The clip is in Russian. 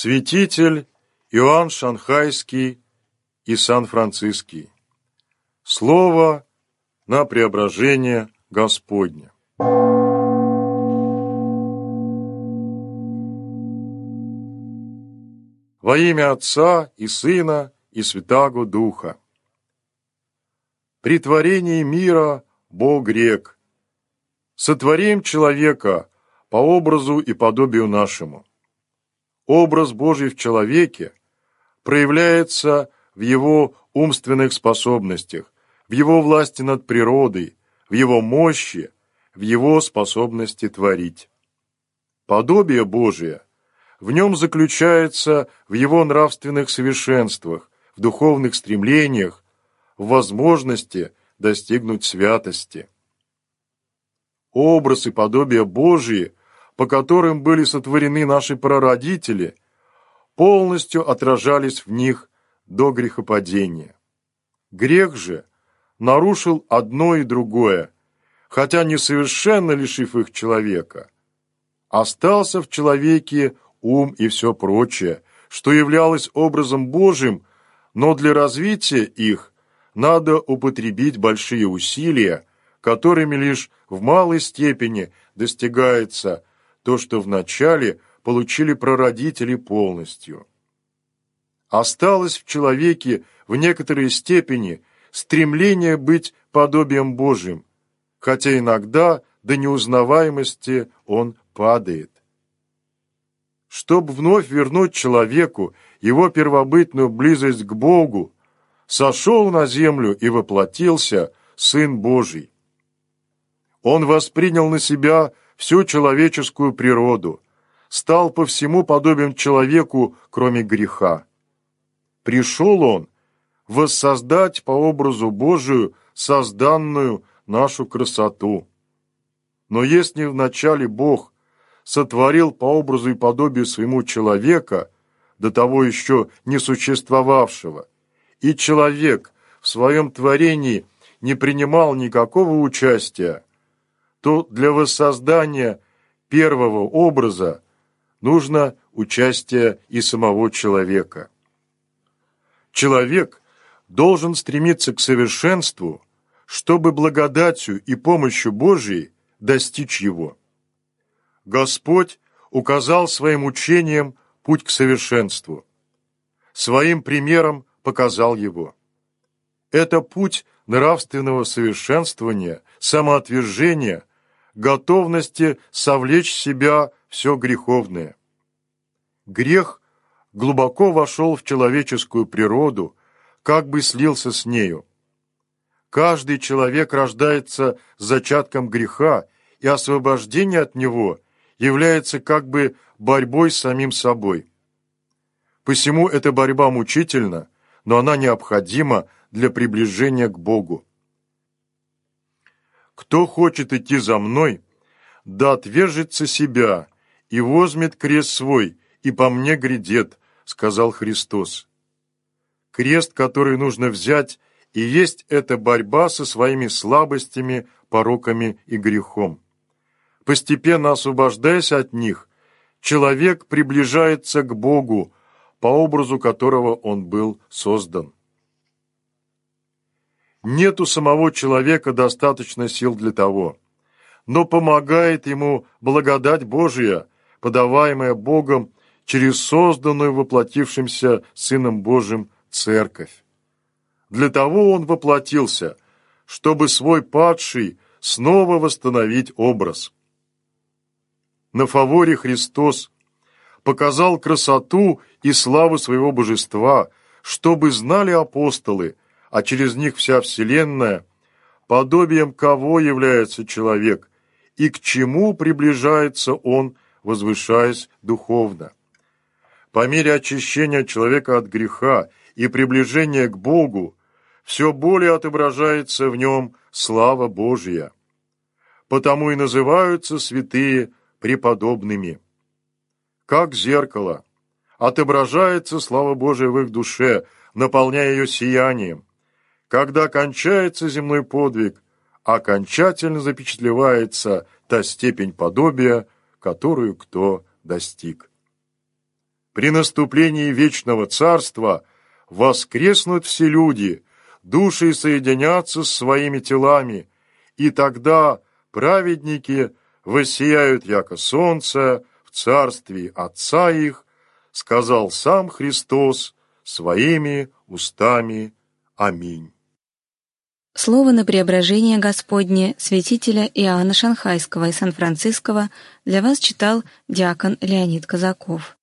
Святитель Иоанн Шанхайский и Сан-Франциский. Слово на преображение Господне. Во имя Отца и Сына и Святаго Духа. При творении мира Бог рек: сотворим человека по образу и подобию нашему. Образ Божий в человеке проявляется в его умственных способностях, в его власти над природой, в его мощи, в его способности творить. Подобие Божие в нем заключается в его нравственных совершенствах, в духовных стремлениях, в возможности достигнуть святости. Образ и подобие Божие, по которым были сотворены наши прародители, полностью отражались в них до грехопадения. Грех же нарушил одно и другое, хотя не совершенно лишив их человека. Остался в человеке ум и все прочее, что являлось образом Божьим, но для развития их надо употребить большие усилия, которыми лишь в малой степени достигается то, что вначале получили прародители полностью. Осталось в человеке в некоторой степени стремление быть подобием Божьим, хотя иногда до неузнаваемости он падает. Чтобы вновь вернуть человеку его первобытную близость к Богу, сошел на землю и воплотился Сын Божий. Он воспринял на себя всю человеческую природу, стал по всему подобен человеку, кроме греха. Пришел Он воссоздать по образу Божию созданную нашу красоту. Но если вначале Бог сотворил по образу и подобию своему человека, до того еще не существовавшего, и человек в своем творении не принимал никакого участия, то для воссоздания первого образа нужно участие и самого человека. Человек должен стремиться к совершенству, чтобы благодатью и помощью Божией достичь его. Господь указал своим учением путь к совершенству. Своим примером показал его. Это путь нравственного совершенствования, самоотвержения, готовности совлечь в себя все греховное. Грех глубоко вошел в человеческую природу, как бы слился с нею. Каждый человек рождается зачатком греха, и освобождение от него является как бы борьбой с самим собой. Посему эта борьба мучительна, но она необходима для приближения к Богу. «Кто хочет идти за мной, да отвержется себя, и возьмет крест свой, и по мне грядет», — сказал Христос. Крест, который нужно взять, и есть эта борьба со своими слабостями, пороками и грехом. Постепенно освобождаясь от них, человек приближается к Богу, по образу которого он был создан. Нет у самого человека достаточно сил для того, но помогает ему благодать Божия, подаваемая Богом через созданную воплотившимся Сыном Божиим Церковь. Для того Он воплотился, чтобы свой падший снова восстановить образ. На фаворе Христос показал красоту и славу своего божества, чтобы знали апостолы, а через них вся вселенная, подобием кого является человек и к чему приближается он, возвышаясь духовно. По мере очищения человека от греха и приближения к Богу, все более отображается в нем слава Божия. Потому и называются святые преподобными. Как зеркало отображается слава Божия в их душе, наполняя ее сиянием. Когда кончается земной подвиг, окончательно запечатлевается та степень подобия, которую кто достиг. При наступлении вечного царства воскреснут все люди, души соединятся с своими телами, и тогда праведники воссияют, яко солнце, в царстве Отца их, сказал сам Христос своими устами. Аминь. Слово на преображение Господне святителя Иоанна Шанхайского и Сан-Франциского для вас читал диакон Леонид Казаков.